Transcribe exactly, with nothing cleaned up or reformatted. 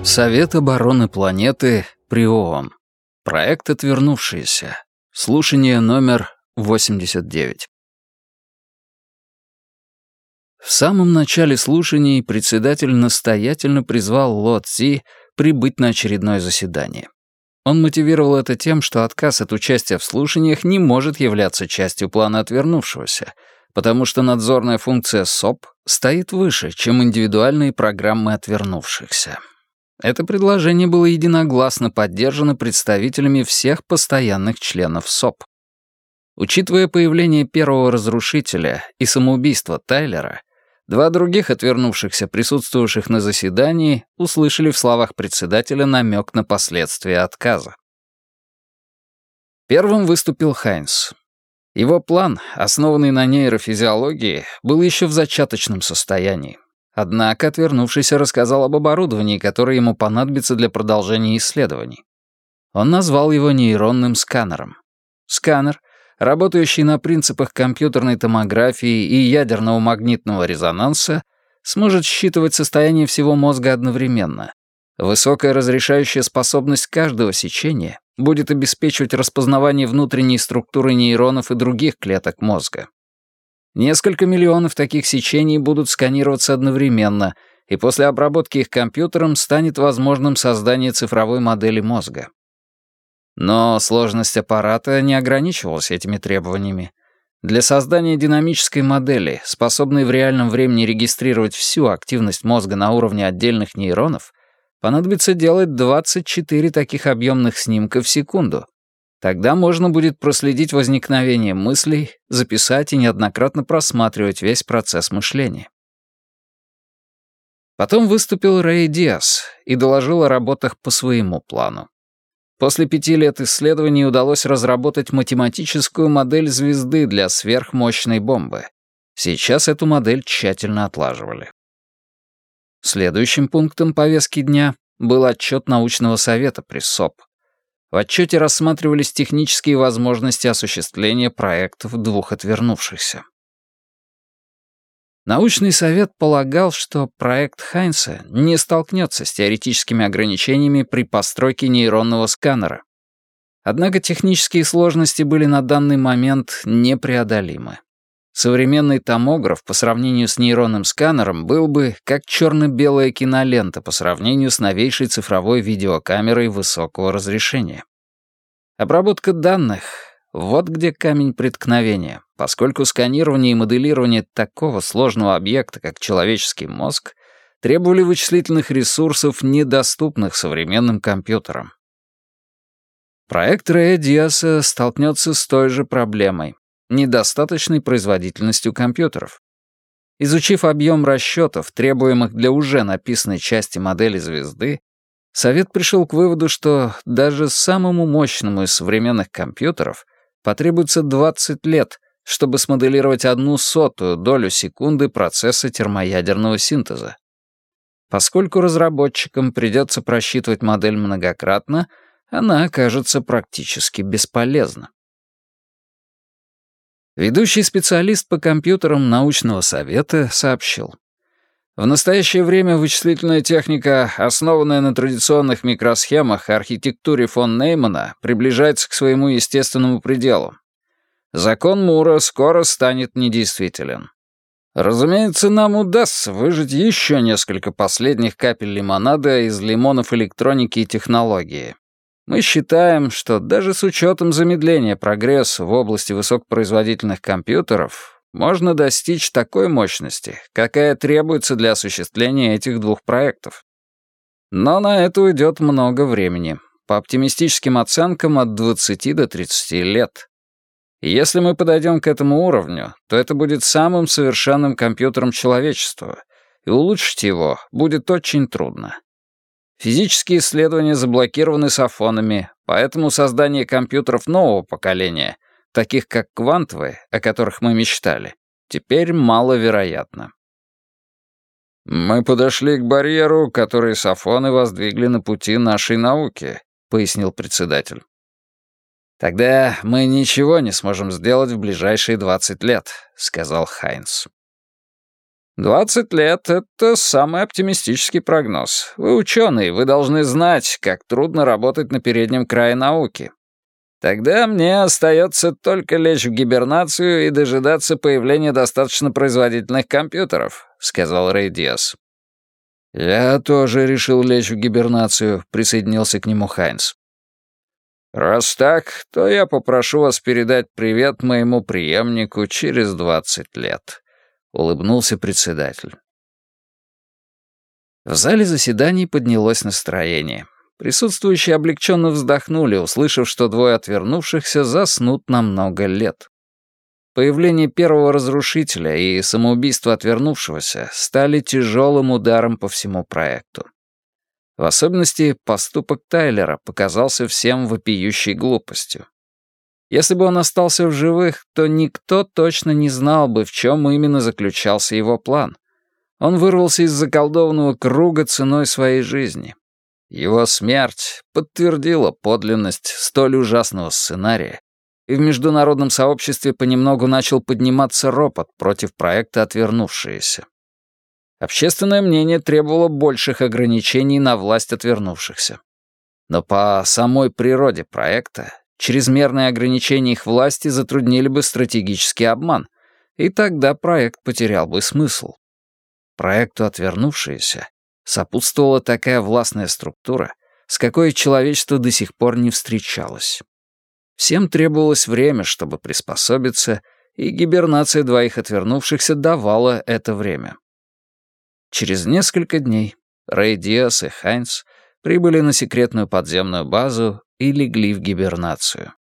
Совет обороны планеты при ООН. Проект «Отвернувшиеся». Слушание номер восемьдесят девять. В самом начале слушаний председатель настоятельно призвал Ло Цзи прибыть на очередное заседание. Он мотивировал это тем, что отказ от участия в слушаниях не может являться частью плана отвернувшегося, потому что надзорная функция СОП стоит выше, чем индивидуальные программы отвернувшихся. Это предложение было единогласно поддержано представителями всех постоянных членов СОП. Учитывая появление первого разрушителя и самоубийство Тайлера, два других отвернувшихся, присутствовавших на заседании, услышали в словах председателя намек на последствия отказа. Первым выступил Хайнс. Его план, основанный на нейрофизиологии, был еще в зачаточном состоянии. Однако отвернувшийся рассказал об оборудовании, которое ему понадобится для продолжения исследований. Он назвал его нейронным сканером. Сканер, работающий на принципах компьютерной томографии и ядерного магнитного резонанса, сможет считывать состояние всего мозга одновременно. Высокая разрешающая способность каждого сечения будет обеспечивать распознавание внутренней структуры нейронов и других клеток мозга. Несколько миллионов таких сечений будут сканироваться одновременно, и после обработки их компьютером станет возможным создание цифровой модели мозга. Но сложность аппарата не ограничивалась этими требованиями. Для создания динамической модели, способной в реальном времени регистрировать всю активность мозга на уровне отдельных нейронов, понадобится делать двадцать четыре таких объемных снимка в секунду. Тогда можно будет проследить возникновение мыслей, записать и неоднократно просматривать весь процесс мышления. Потом выступил Рэй Диас и доложил о работах по своему плану. После пяти лет исследований удалось разработать математическую модель звезды для сверхмощной бомбы. Сейчас эту модель тщательно отлаживали. Следующим пунктом повестки дня был отчет научного совета при СОП. В отчете рассматривались технические возможности осуществления проектов двух отвернувшихся. Научный совет полагал, что проект Хайнса не столкнется с теоретическими ограничениями при постройке нейронного сканера. Однако технические сложности были на данный момент непреодолимы. Современный томограф по сравнению с нейронным сканером был бы как черно-белая кинолента по сравнению с новейшей цифровой видеокамерой высокого разрешения. Обработка данных — вот где камень преткновения, поскольку сканирование и моделирование такого сложного объекта, как человеческий мозг, требовали вычислительных ресурсов, недоступных современным компьютерам. Проект Рэя Диаса столкнется с той же проблемой — недостаточной производительностью компьютеров. Изучив объем расчетов, требуемых для уже написанной части модели звезды, Совет пришел к выводу, что даже самому мощному из современных компьютеров потребуется двадцать лет, чтобы смоделировать одну сотую долю секунды процесса термоядерного синтеза. Поскольку разработчикам придется просчитывать модель многократно, она окажется практически бесполезна. Ведущий специалист по компьютерам научного совета сообщил: в настоящее время вычислительная техника, основанная на традиционных микросхемах и архитектуре фон Неймана, приближается к своему естественному пределу. Закон Мура скоро станет недействителен. Разумеется, нам удастся выжать еще несколько последних капель лимонада из лимонов электроники и технологии. Мы считаем, что даже с учетом замедления прогресса в области высокопроизводительных компьютеров можно достичь такой мощности, какая требуется для осуществления этих двух проектов. Но на это уйдет много времени, по оптимистическим оценкам от двадцати до тридцати лет. И если мы подойдем к этому уровню, то это будет самым совершенным компьютером человечества, и улучшить его будет очень трудно. Физические исследования заблокированы софонами, поэтому создание компьютеров нового поколения, таких как квантовые, о которых мы мечтали, теперь маловероятно. «Мы подошли к барьеру, который софоны воздвигли на пути нашей науки», — пояснил председатель. «Тогда мы ничего не сможем сделать в ближайшие двадцать лет», — сказал Хайнс. «Двадцать лет — это самый оптимистический прогноз. Вы ученый, вы должны знать, как трудно работать на переднем крае науки. Тогда мне остается только лечь в гибернацию и дожидаться появления достаточно производительных компьютеров», — сказал Рэй Диас. «Я тоже решил лечь в гибернацию», — присоединился к нему Хайнс. «Раз так, то я попрошу вас передать привет моему преемнику через двадцать лет», — улыбнулся председатель. В зале заседаний поднялось настроение. Присутствующие облегченно вздохнули, услышав, что двое отвернувшихся заснут на много лет. Появление первого разрушителя и самоубийство отвернувшегося стали тяжелым ударом по всему проекту. В особенности поступок Тайлера показался всем вопиющей глупостью. Если бы он остался в живых, то никто точно не знал бы, в чем именно заключался его план. Он вырвался из заколдованного круга ценой своей жизни. Его смерть подтвердила подлинность столь ужасного сценария, и в международном сообществе понемногу начал подниматься ропот против проекта «Отвернувшиеся». Общественное мнение требовало больших ограничений на власть отвернувшихся. Но по самой природе проекта чрезмерные ограничения их власти затруднили бы стратегический обман, и тогда проект потерял бы смысл. Проекту «Отвернувшиеся» сопутствовала такая властная структура, с какой человечество до сих пор не встречалось. Всем требовалось время, чтобы приспособиться, и гибернация двоих отвернувшихся давала это время. Через несколько дней Рэй Диас и Хайнс прибыли на секретную подземную базу и легли в гибернацию.